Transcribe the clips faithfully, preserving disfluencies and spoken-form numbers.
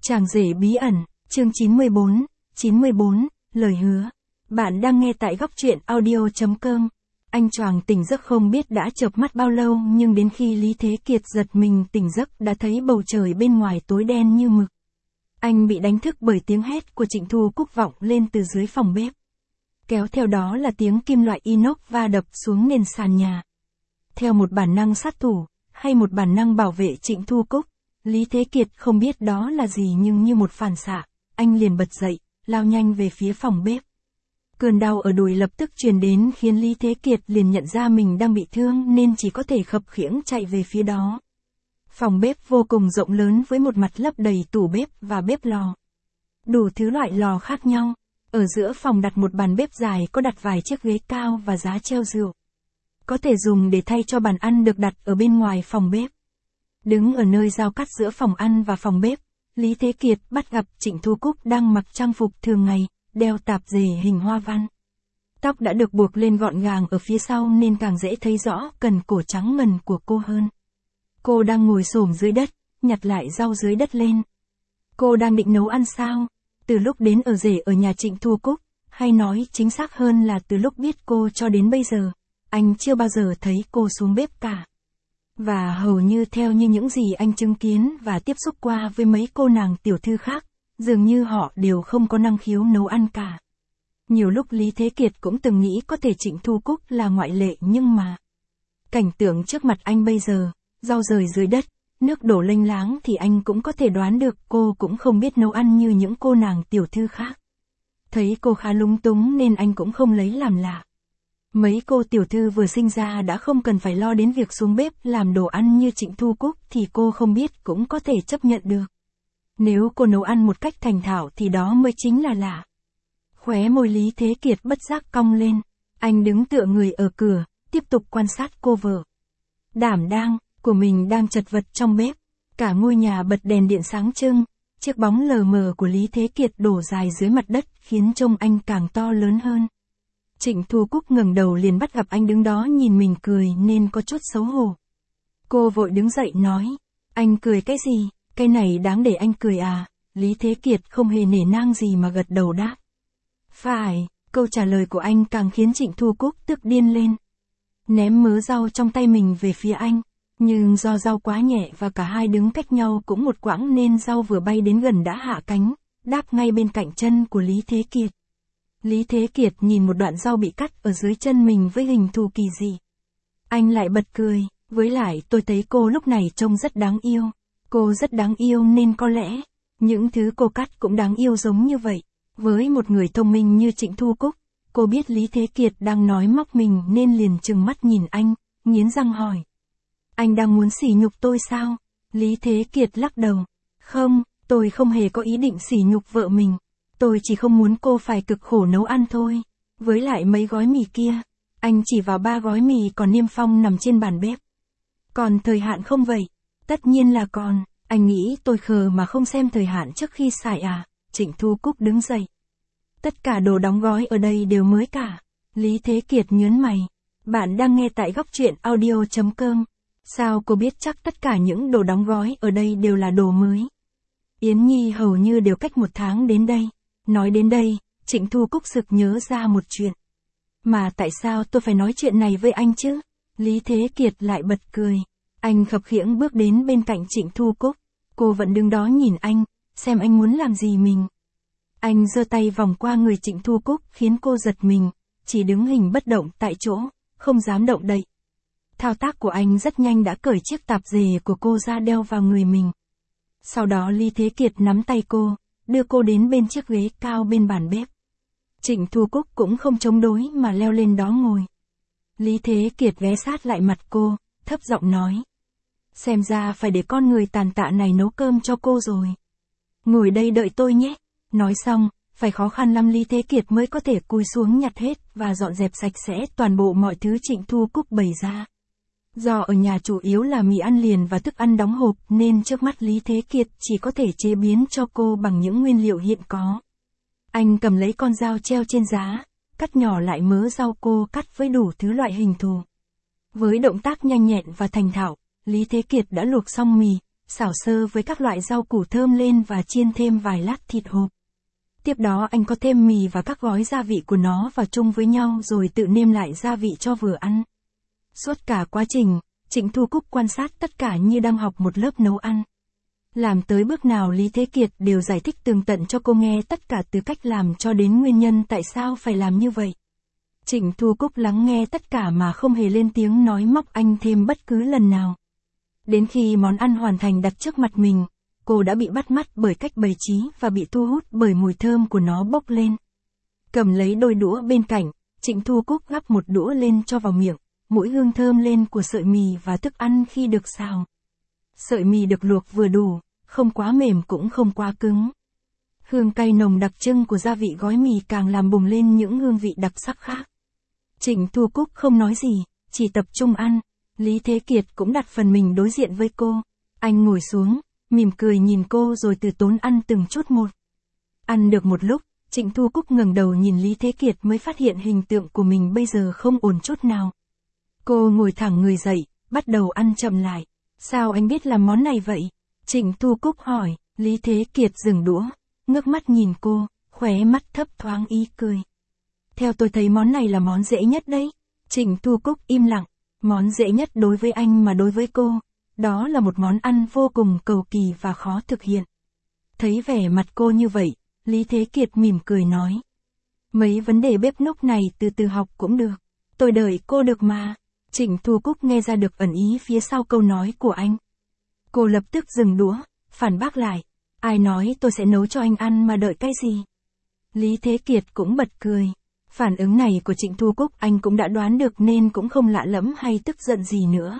Chàng rể bí ẩn, chương chín mươi bốn, chín mươi bốn, lời hứa. Bạn đang nghe tại góc truyện audio chấm com. Anh choàng tỉnh giấc không biết đã chợp mắt bao lâu, nhưng đến khi Lý Thế Kiệt giật mình tỉnh giấc đã thấy bầu trời bên ngoài tối đen như mực. Anh bị đánh thức bởi tiếng hét của Trịnh Thu Cúc vọng lên từ dưới phòng bếp. Kéo theo đó là tiếng kim loại inox va đập xuống nền sàn nhà. Theo một bản năng sát thủ, hay một bản năng bảo vệ Trịnh Thu Cúc, Lý Thế Kiệt không biết đó là gì, nhưng như một phản xạ, anh liền bật dậy, lao nhanh về phía phòng bếp. Cơn đau ở đùi lập tức truyền đến khiến Lý Thế Kiệt liền nhận ra mình đang bị thương nên chỉ có thể khập khiễng chạy về phía đó. Phòng bếp vô cùng rộng lớn với một mặt lấp đầy tủ bếp và bếp lò. Đủ thứ loại lò khác nhau. Ở giữa phòng đặt một bàn bếp dài có đặt vài chiếc ghế cao và giá treo rượu. Có thể dùng để thay cho bàn ăn được đặt ở bên ngoài phòng bếp. Đứng ở nơi giao cắt giữa phòng ăn và phòng bếp, Lý Thế Kiệt bắt gặp Trịnh Thu Cúc đang mặc trang phục thường ngày, đeo tạp dề hình hoa văn. Tóc đã được buộc lên gọn gàng ở phía sau nên càng dễ thấy rõ cần cổ trắng ngần của cô hơn. Cô đang ngồi xổm dưới đất, nhặt lại rau dưới đất lên. Cô đang định nấu ăn sao? Từ lúc đến ở rể ở nhà Trịnh Thu Cúc, hay nói chính xác hơn là từ lúc biết cô cho đến bây giờ, anh chưa bao giờ thấy cô xuống bếp cả. Và hầu như theo như những gì anh chứng kiến và tiếp xúc qua với mấy cô nàng tiểu thư khác, dường như họ đều không có năng khiếu nấu ăn cả. Nhiều lúc Lý Thế Kiệt cũng từng nghĩ có thể Trịnh Thu Cúc là ngoại lệ, nhưng mà cảnh tượng trước mặt anh bây giờ, rau rời dưới đất, nước đổ lênh láng thì anh cũng có thể đoán được cô cũng không biết nấu ăn như những cô nàng tiểu thư khác. Thấy cô khá lúng túng nên anh cũng không lấy làm lạ. Mấy cô tiểu thư vừa sinh ra đã không cần phải lo đến việc xuống bếp làm đồ ăn như Trịnh Thu Cúc thì cô không biết cũng có thể chấp nhận được. Nếu cô nấu ăn một cách thành thạo thì đó mới chính là lạ. Khóe môi Lý Thế Kiệt bất giác cong lên. Anh đứng tựa người ở cửa, tiếp tục quan sát cô vợ đảm đang của mình đang chật vật trong bếp. Cả ngôi nhà bật đèn điện sáng trưng, chiếc bóng lờ mờ của Lý Thế Kiệt đổ dài dưới mặt đất khiến trông anh càng to lớn hơn. Trịnh Thu Cúc ngẩng đầu liền bắt gặp anh đứng đó nhìn mình cười nên có chút xấu hổ. Cô vội đứng dậy nói, anh cười cái gì, cái này đáng để anh cười à? Lý Thế Kiệt không hề nể nang gì mà gật đầu đáp. Phải, câu trả lời của anh càng khiến Trịnh Thu Cúc tức điên lên. Ném mớ rau trong tay mình về phía anh, nhưng do rau quá nhẹ và cả hai đứng cách nhau cũng một quãng nên rau vừa bay đến gần đã hạ cánh, đáp ngay bên cạnh chân của Lý Thế Kiệt. Lý Thế Kiệt nhìn một đoạn rau bị cắt ở dưới chân mình với hình thù kỳ dị. Anh lại bật cười, với lại tôi thấy cô lúc này trông rất đáng yêu. Cô rất đáng yêu nên có lẽ, những thứ cô cắt cũng đáng yêu giống như vậy. Với một người thông minh như Trịnh Thu Cúc, cô biết Lý Thế Kiệt đang nói móc mình nên liền trừng mắt nhìn anh, nghiến răng hỏi. Anh đang muốn sỉ nhục tôi sao? Lý Thế Kiệt lắc đầu. Không, tôi không hề có ý định sỉ nhục vợ mình. Tôi chỉ không muốn cô phải cực khổ nấu ăn thôi. Với lại mấy gói mì kia, anh chỉ vào ba gói mì còn niêm phong nằm trên bàn bếp. Còn thời hạn không vậy? Tất nhiên là còn, anh nghĩ tôi khờ mà không xem thời hạn trước khi xài à? Trịnh Thu Cúc đứng dậy. Tất cả đồ đóng gói ở đây đều mới cả. Lý Thế Kiệt nhớn mày. Bạn đang nghe tại góc truyện audio chấm com. Sao cô biết chắc tất cả những đồ đóng gói ở đây đều là đồ mới? Yến Nhi hầu như đều cách một tháng đến đây. Nói đến đây, Trịnh Thu Cúc sực nhớ ra một chuyện. Mà tại sao tôi phải nói chuyện này với anh chứ? Lý Thế Kiệt lại bật cười. Anh khập khiễng bước đến bên cạnh Trịnh Thu Cúc. Cô vẫn đứng đó nhìn anh, xem anh muốn làm gì mình. Anh giơ tay vòng qua người Trịnh Thu Cúc khiến cô giật mình, chỉ đứng hình bất động tại chỗ, không dám động đậy. Thao tác của anh rất nhanh đã cởi chiếc tạp dề của cô ra đeo vào người mình. Sau đó Lý Thế Kiệt nắm tay cô, đưa cô đến bên chiếc ghế cao bên bàn bếp. Trịnh Thu Cúc cũng không chống đối mà leo lên đó ngồi. Lý Thế Kiệt ghé sát lại mặt cô, thấp giọng nói. Xem ra phải để con người tàn tạ này nấu cơm cho cô rồi. Ngồi đây đợi tôi nhé. Nói xong, phải khó khăn lắm Lý Thế Kiệt mới có thể cúi xuống nhặt hết và dọn dẹp sạch sẽ toàn bộ mọi thứ Trịnh Thu Cúc bày ra. Do ở nhà chủ yếu là mì ăn liền và thức ăn đóng hộp nên trước mắt Lý Thế Kiệt chỉ có thể chế biến cho cô bằng những nguyên liệu hiện có. Anh cầm lấy con dao treo trên giá, cắt nhỏ lại mớ rau cô cắt với đủ thứ loại hình thù. Với động tác nhanh nhẹn và thành thạo, Lý Thế Kiệt đã luộc xong mì, xào sơ với các loại rau củ thơm lên và chiên thêm vài lát thịt hộp. Tiếp đó anh có thêm mì và các gói gia vị của nó vào chung với nhau rồi tự nêm lại gia vị cho vừa ăn. Suốt cả quá trình, Trịnh Thu Cúc quan sát tất cả như đang học một lớp nấu ăn. Làm tới bước nào Lý Thế Kiệt đều giải thích tường tận cho cô nghe tất cả từ cách làm cho đến nguyên nhân tại sao phải làm như vậy. Trịnh Thu Cúc lắng nghe tất cả mà không hề lên tiếng nói móc anh thêm bất cứ lần nào. Đến khi món ăn hoàn thành đặt trước mặt mình, cô đã bị bắt mắt bởi cách bày trí và bị thu hút bởi mùi thơm của nó bốc lên. Cầm lấy đôi đũa bên cạnh, Trịnh Thu Cúc gắp một đũa lên cho vào miệng, mũi hương thơm lên của sợi mì và thức ăn khi được xào. Sợi mì được luộc vừa đủ, không quá mềm cũng không quá cứng. Hương cay nồng đặc trưng của gia vị gói mì càng làm bùng lên những hương vị đặc sắc khác. Trịnh Thu Cúc không nói gì, chỉ tập trung ăn. Lý Thế Kiệt cũng đặt phần mình đối diện với cô. Anh ngồi xuống, mỉm cười nhìn cô rồi từ tốn ăn từng chút một. Ăn được một lúc, Trịnh Thu Cúc ngẩng đầu nhìn Lý Thế Kiệt mới phát hiện hình tượng của mình bây giờ không ổn chút nào. Cô ngồi thẳng người dậy, bắt đầu ăn chậm lại. Sao anh biết làm món này vậy? Trịnh Thu Cúc hỏi. Lý Thế Kiệt dừng đũa, ngước mắt nhìn cô, khóe mắt thấp thoáng ý cười. Theo tôi thấy món này là món dễ nhất đấy. Trịnh Thu Cúc im lặng. Món dễ nhất đối với anh mà đối với cô, đó là một món ăn vô cùng cầu kỳ và khó thực hiện. Thấy vẻ mặt cô như vậy, Lý Thế Kiệt mỉm cười nói. Mấy vấn đề bếp núc này từ từ học cũng được. Tôi đợi cô được mà. Trịnh Thu Cúc nghe ra được ẩn ý phía sau câu nói của anh. Cô lập tức dừng đũa, phản bác lại. Ai nói tôi sẽ nấu cho anh ăn mà đợi cái gì? Lý Thế Kiệt cũng bật cười. Phản ứng này của Trịnh Thu Cúc anh cũng đã đoán được nên cũng không lạ lẫm hay tức giận gì nữa.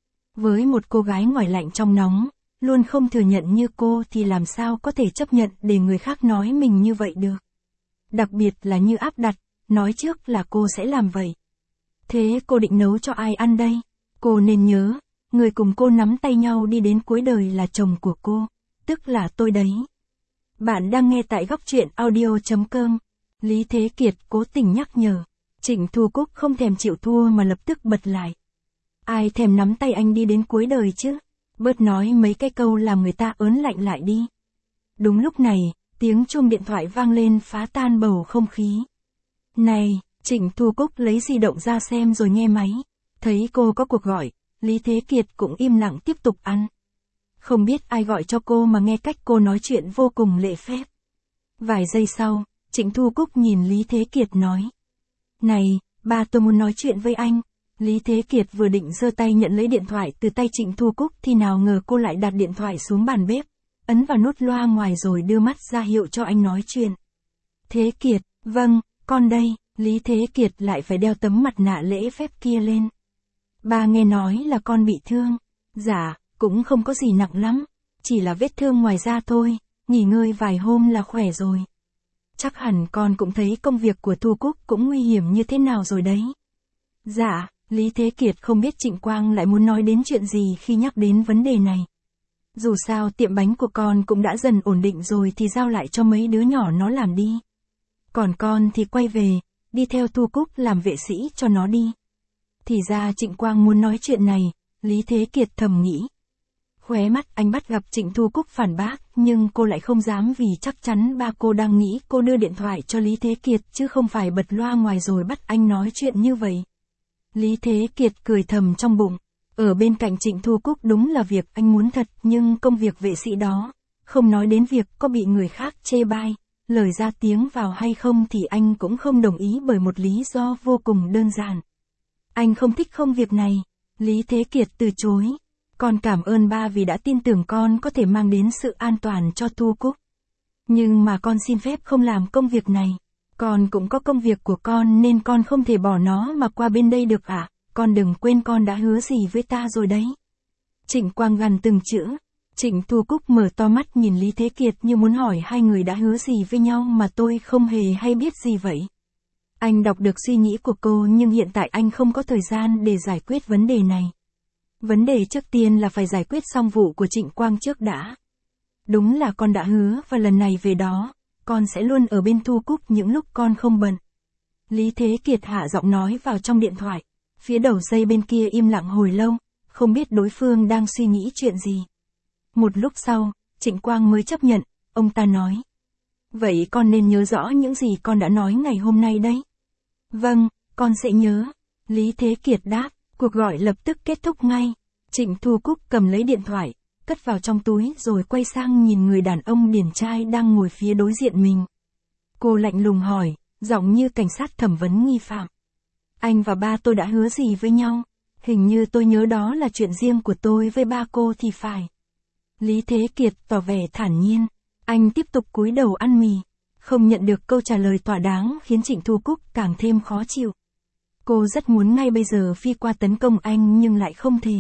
Với một cô gái ngoài lạnh trong nóng, luôn không thừa nhận như cô thì làm sao có thể chấp nhận để người khác nói mình như vậy được. Đặc biệt là như áp đặt, nói trước là cô sẽ làm vậy. Thế cô định nấu cho ai ăn đây? Cô nên nhớ, người cùng cô nắm tay nhau đi đến cuối đời là chồng của cô, tức là tôi đấy. Bạn đang nghe tại góc truyện audio chấm com. Lý Thế Kiệt cố tình nhắc nhở. Trịnh Thu Cúc không thèm chịu thua mà lập tức bật lại. Ai thèm nắm tay anh đi đến cuối đời chứ? Bớt nói mấy cái câu làm người ta ớn lạnh lại đi. Đúng lúc này, tiếng chuông điện thoại vang lên phá tan bầu không khí. Này, Trịnh Thu Cúc lấy di động ra xem rồi nghe máy. Thấy cô có cuộc gọi, Lý Thế Kiệt cũng im lặng tiếp tục ăn. Không biết ai gọi cho cô mà nghe cách cô nói chuyện vô cùng lễ phép. Vài giây sau, Trịnh Thu Cúc nhìn Lý Thế Kiệt nói. Này, ba tôi muốn nói chuyện với anh. Lý Thế Kiệt vừa định giơ tay nhận lấy điện thoại từ tay Trịnh Thu Cúc thì nào ngờ cô lại đặt điện thoại xuống bàn bếp, ấn vào nút loa ngoài rồi đưa mắt ra hiệu cho anh nói chuyện. Thế Kiệt, vâng, con đây. Lý Thế Kiệt lại phải đeo tấm mặt nạ lễ phép kia lên. Ba nghe nói là con bị thương. Dạ, cũng không có gì nặng lắm, chỉ là vết thương ngoài da thôi, nghỉ ngơi vài hôm là khỏe rồi. Chắc hẳn con cũng thấy công việc của Thu Cúc cũng nguy hiểm như thế nào rồi đấy. Dạ, Lý Thế Kiệt không biết Trịnh Quang lại muốn nói đến chuyện gì khi nhắc đến vấn đề này. Dù sao tiệm bánh của con cũng đã dần ổn định rồi thì giao lại cho mấy đứa nhỏ nó làm đi. Còn con thì quay về, đi theo Thu Cúc làm vệ sĩ cho nó đi. Thì ra Trịnh Quang muốn nói chuyện này, Lý Thế Kiệt thầm nghĩ. Khóe mắt anh bắt gặp Trịnh Thu Cúc phản bác, nhưng cô lại không dám vì chắc chắn ba cô đang nghĩ cô đưa điện thoại cho Lý Thế Kiệt chứ không phải bật loa ngoài rồi bắt anh nói chuyện như vậy. Lý Thế Kiệt cười thầm trong bụng. Ở bên cạnh Trịnh Thu Cúc đúng là việc anh muốn thật, nhưng công việc vệ sĩ đó, không nói đến việc có bị người khác chê bai, lời ra tiếng vào hay không thì anh cũng không đồng ý bởi một lý do vô cùng đơn giản. Anh không thích công việc này. Lý Thế Kiệt từ chối. Con cảm ơn ba vì đã tin tưởng con có thể mang đến sự an toàn cho Thu Cúc. Nhưng mà con xin phép không làm công việc này. Con cũng có công việc của con nên con không thể bỏ nó mà qua bên đây được ạ. À? Con đừng quên con đã hứa gì với ta rồi đấy. Trịnh Quang gằn từng chữ. Trịnh Thu Cúc mở to mắt nhìn Lý Thế Kiệt như muốn hỏi hai người đã hứa gì với nhau mà tôi không hề hay biết gì vậy. Anh đọc được suy nghĩ của cô nhưng hiện tại anh không có thời gian để giải quyết vấn đề này. Vấn đề trước tiên là phải giải quyết xong vụ của Trịnh Quang trước đã. Đúng là con đã hứa và lần này về đó, con sẽ luôn ở bên Thu Cúc những lúc con không bận. Lý Thế Kiệt hạ giọng nói vào trong điện thoại. Phía đầu dây bên kia im lặng hồi lâu, không biết đối phương đang suy nghĩ chuyện gì. Một lúc sau, Trịnh Quang mới chấp nhận, ông ta nói. Vậy con nên nhớ rõ những gì con đã nói ngày hôm nay đấy. Vâng, con sẽ nhớ. Lý Thế Kiệt đáp, cuộc gọi lập tức kết thúc ngay. Trịnh Thu Cúc cầm lấy điện thoại, cất vào trong túi rồi quay sang nhìn người đàn ông điển trai đang ngồi phía đối diện mình. Cô lạnh lùng hỏi, giọng như cảnh sát thẩm vấn nghi phạm. Anh và ba tôi đã hứa gì với nhau? Hình như tôi nhớ đó là chuyện riêng của tôi với ba cô thì phải. Lý Thế Kiệt tỏ vẻ thản nhiên. Anh tiếp tục cúi đầu ăn mì. Không nhận được câu trả lời thỏa đáng khiến Trịnh Thu Cúc càng thêm khó chịu. Cô rất muốn ngay bây giờ phi qua tấn công anh nhưng lại không thể.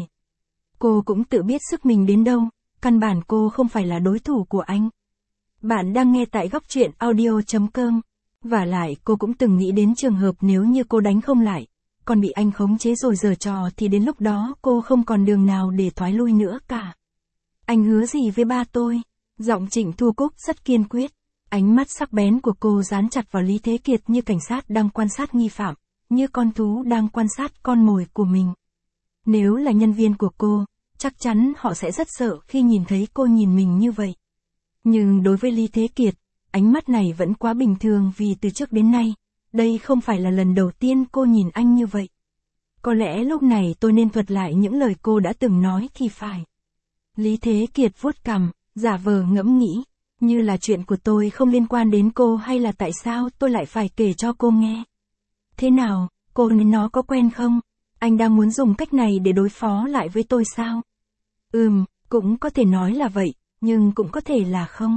Cô cũng tự biết sức mình đến đâu, căn bản cô không phải là đối thủ của anh. Bạn đang nghe tại góc truyện audio chấm com. Vả lại cô cũng từng nghĩ đến trường hợp nếu như cô đánh không lại, còn bị anh khống chế rồi giở trò thì đến lúc đó cô không còn đường nào để thoái lui nữa cả. Anh hứa gì với ba tôi? Giọng Trịnh Thu Cúc rất kiên quyết. Ánh mắt sắc bén của cô dán chặt vào Lý Thế Kiệt như cảnh sát đang quan sát nghi phạm, như con thú đang quan sát con mồi của mình. Nếu là nhân viên của cô, chắc chắn họ sẽ rất sợ khi nhìn thấy cô nhìn mình như vậy. Nhưng đối với Lý Thế Kiệt, ánh mắt này vẫn quá bình thường vì từ trước đến nay, đây không phải là lần đầu tiên cô nhìn anh như vậy. Có lẽ lúc này tôi nên thuật lại những lời cô đã từng nói thì phải. Lý Thế Kiệt vuốt cằm, giả vờ ngẫm nghĩ, như là chuyện của tôi không liên quan đến cô hay là tại sao tôi lại phải kể cho cô nghe. Thế nào, cô nên nó có quen không? Anh đang muốn dùng cách này để đối phó lại với tôi sao? Ừm, cũng có thể nói là vậy, nhưng cũng có thể là không.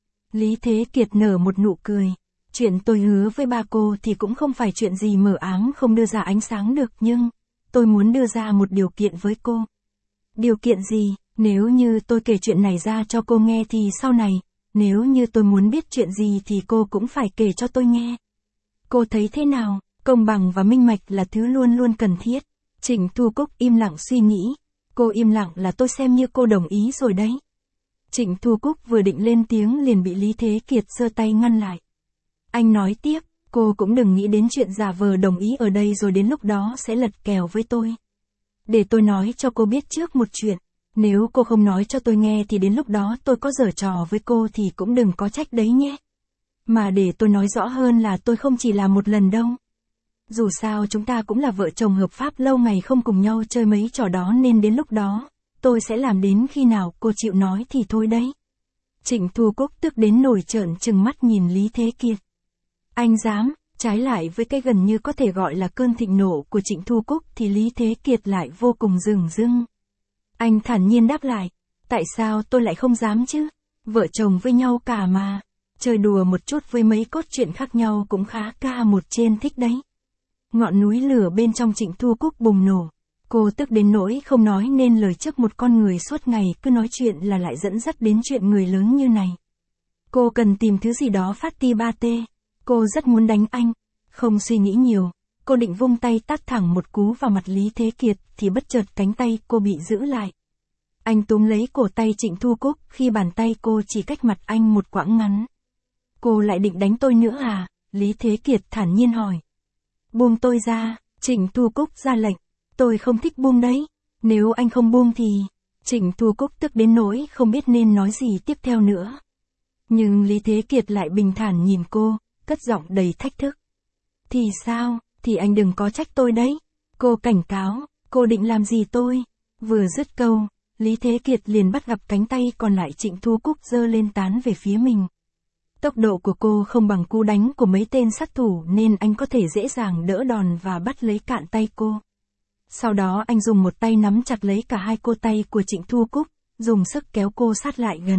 Lý Thế Kiệt nở một nụ cười. Chuyện tôi hứa với ba cô thì cũng không phải chuyện gì mờ ám không đưa ra ánh sáng được nhưng, tôi muốn đưa ra một điều kiện với cô. Điều kiện gì? Nếu như tôi kể chuyện này ra cho cô nghe thì sau này, nếu như tôi muốn biết chuyện gì thì cô cũng phải kể cho tôi nghe. Cô thấy thế nào? Công bằng và minh bạch là thứ luôn luôn cần thiết. Trịnh Thu Cúc im lặng suy nghĩ. Cô im lặng là tôi xem như cô đồng ý rồi đấy. Trịnh Thu Cúc vừa định lên tiếng liền bị Lý Thế Kiệt giơ tay ngăn lại. Anh nói tiếp, cô cũng đừng nghĩ đến chuyện giả vờ đồng ý ở đây rồi đến lúc đó sẽ lật kèo với tôi. Để tôi nói cho cô biết trước một chuyện. Nếu cô không nói cho tôi nghe thì đến lúc đó tôi có giở trò với cô thì cũng đừng có trách đấy nhé. Mà để tôi nói rõ hơn là tôi không chỉ làm một lần đâu. Dù sao chúng ta cũng là vợ chồng hợp pháp lâu ngày không cùng nhau chơi mấy trò đó nên đến lúc đó, tôi sẽ làm đến khi nào cô chịu nói thì thôi đấy. Trịnh Thu Cúc tức đến nổi trợn trừng mắt nhìn Lý Thế Kiệt. Anh dám, trái lại với cái gần như có thể gọi là cơn thịnh nộ của Trịnh Thu Cúc thì Lý Thế Kiệt lại vô cùng dửng dưng. Anh thản nhiên đáp lại, tại sao tôi lại không dám chứ? Vợ chồng với nhau cả mà. Chơi đùa một chút với mấy cốt truyện khác nhau cũng khá ca một trên thích đấy. Ngọn núi lửa bên trong Trịnh Thu Cúc bùng nổ. Cô tức đến nỗi không nói nên lời trước một con người suốt ngày cứ nói chuyện là lại dẫn dắt đến chuyện người lớn như này. Cô cần tìm thứ gì đó phát ti ba tê. Cô rất muốn đánh anh. Không suy nghĩ nhiều. Cô định vung tay tát thẳng một cú vào mặt Lý Thế Kiệt thì bất chợt cánh tay cô bị giữ lại. Anh túm lấy cổ tay Trịnh Thu Cúc khi bàn tay cô chỉ cách mặt anh một quãng ngắn. Cô lại định đánh tôi nữa à? Lý Thế Kiệt thản nhiên hỏi. Buông tôi ra, Trịnh Thu Cúc ra lệnh. Tôi không thích buông đấy. Nếu anh không buông thì... Trịnh Thu Cúc tức đến nỗi không biết nên nói gì tiếp theo nữa. Nhưng Lý Thế Kiệt lại bình thản nhìn cô, cất giọng đầy thách thức. Thì sao? Thì anh đừng có trách tôi đấy. Cô cảnh cáo, cô định làm gì tôi? Vừa dứt câu, Lý Thế Kiệt liền bắt gặp cánh tay còn lại Trịnh Thu Cúc giơ lên tán về phía mình. Tốc độ của cô không bằng cú đánh của mấy tên sát thủ nên anh có thể dễ dàng đỡ đòn và bắt lấy cạn tay cô. Sau đó anh dùng một tay nắm chặt lấy cả hai cô tay của Trịnh Thu Cúc, dùng sức kéo cô sát lại gần.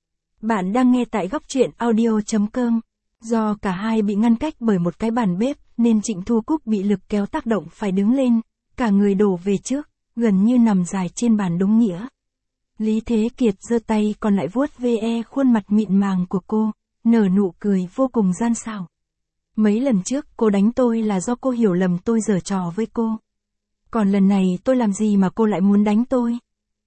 Bạn đang nghe tại góc truyện audio chấm com. Do cả hai bị ngăn cách bởi một cái bàn bếp nên Trịnh Thu Cúc bị lực kéo tác động phải đứng lên, cả người đổ về trước, gần như nằm dài trên bàn đúng nghĩa. Lý Thế Kiệt giơ tay còn lại vuốt ve khuôn mặt mịn màng của cô, nở nụ cười vô cùng gian xảo. Mấy lần trước cô đánh tôi là do cô hiểu lầm tôi giở trò với cô. Còn lần này tôi làm gì mà cô lại muốn đánh tôi?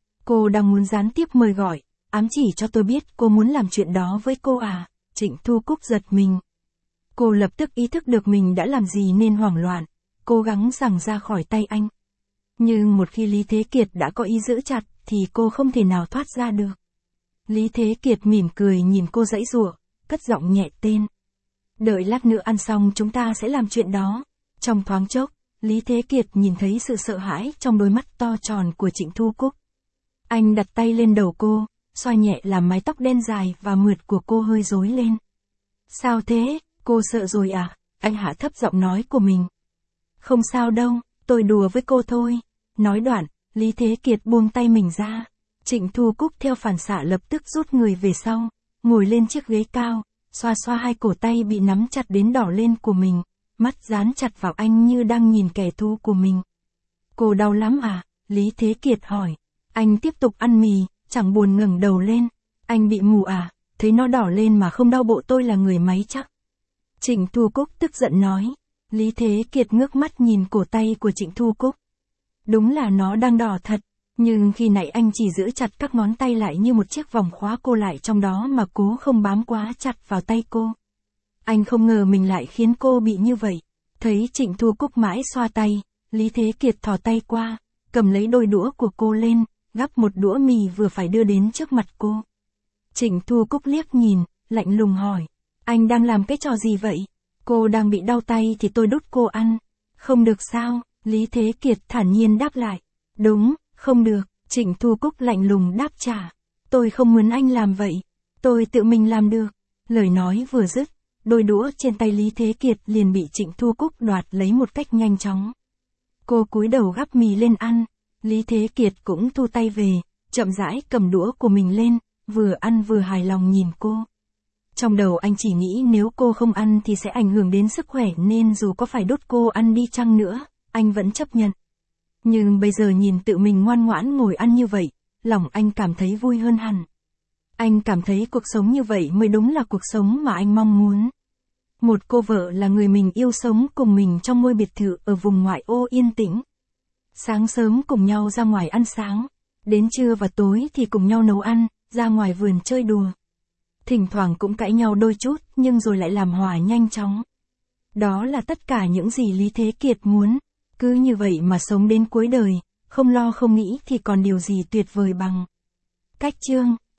Cô đang muốn gián tiếp mời gọi, ám chỉ cho tôi biết cô muốn làm chuyện đó với cô à? Trịnh Thu Cúc giật mình. Cô lập tức ý thức được mình đã làm gì nên hoảng loạn, cố gắng giằng ra khỏi tay anh. Nhưng một khi Lý Thế Kiệt đã có ý giữ chặt thì cô không thể nào thoát ra được. Lý Thế Kiệt mỉm cười nhìn cô giãy giụa, cất giọng nhẹ tên. Đợi lát nữa ăn xong chúng ta sẽ làm chuyện đó. Trong thoáng chốc, Lý Thế Kiệt nhìn thấy sự sợ hãi trong đôi mắt to tròn của Trịnh Thu Cúc. Anh đặt tay lên đầu cô, xoa nhẹ làm mái tóc đen dài và mượt của cô hơi rối lên. Sao thế, cô sợ rồi à? Anh hạ thấp giọng nói của mình. Không sao đâu, tôi đùa với cô thôi. Nói đoạn, Lý Thế Kiệt buông tay mình ra. Trịnh Thu Cúc theo phản xạ lập tức rút người về sau, ngồi lên chiếc ghế cao, xoa xoa hai cổ tay bị nắm chặt đến đỏ lên của mình, mắt dán chặt vào anh như đang nhìn kẻ thù của mình. Cô đau lắm à? Lý Thế Kiệt hỏi. Anh tiếp tục ăn mì, chẳng buồn ngẩng đầu lên. Anh bị mù à? Thấy nó đỏ lên mà không đau bộ tôi là người máy chắc. Trịnh Thu Cúc tức giận nói. Lý Thế Kiệt ngước mắt nhìn cổ tay của Trịnh Thu Cúc. Đúng là nó đang đỏ thật, nhưng khi nãy anh chỉ giữ chặt các ngón tay lại như một chiếc vòng khóa cô lại trong đó mà cố không bám quá chặt vào tay cô. Anh không ngờ mình lại khiến cô bị như vậy. Thấy Trịnh Thu Cúc mãi xoa tay, Lý Thế Kiệt thò tay qua, cầm lấy đôi đũa của cô lên, gắp một đũa mì vừa phải đưa đến trước mặt cô. Trịnh Thu Cúc liếc nhìn, lạnh lùng hỏi. Anh đang làm cái trò gì vậy? Cô đang bị đau tay thì tôi đút cô ăn. Không được sao? Lý Thế Kiệt thản nhiên đáp lại. Đúng, không được. Trịnh Thu Cúc lạnh lùng đáp trả. Tôi không muốn anh làm vậy. Tôi tự mình làm được. Lời nói vừa dứt, đôi đũa trên tay Lý Thế Kiệt liền bị Trịnh Thu Cúc đoạt lấy một cách nhanh chóng. Cô cúi đầu gắp mì lên ăn. Lý Thế Kiệt cũng thu tay về, chậm rãi cầm đũa của mình lên, vừa ăn vừa hài lòng nhìn cô. Trong đầu anh chỉ nghĩ nếu cô không ăn thì sẽ ảnh hưởng đến sức khỏe nên dù có phải đốt cô ăn đi chăng nữa, anh vẫn chấp nhận. Nhưng bây giờ nhìn tự mình ngoan ngoãn ngồi ăn như vậy, lòng anh cảm thấy vui hơn hẳn. Anh cảm thấy cuộc sống như vậy mới đúng là cuộc sống mà anh mong muốn. Một cô vợ là người mình yêu sống cùng mình trong ngôi biệt thự ở vùng ngoại ô yên tĩnh. Sáng sớm cùng nhau ra ngoài ăn sáng, đến trưa và tối thì cùng nhau nấu ăn, ra ngoài vườn chơi đùa. Thỉnh thoảng cũng cãi nhau đôi chút nhưng rồi lại làm hòa nhanh chóng. Đó là tất cả những gì Lý Thế Kiệt muốn. Cứ như vậy mà sống đến cuối đời, không lo không nghĩ thì còn điều gì tuyệt vời bằng. Cách chương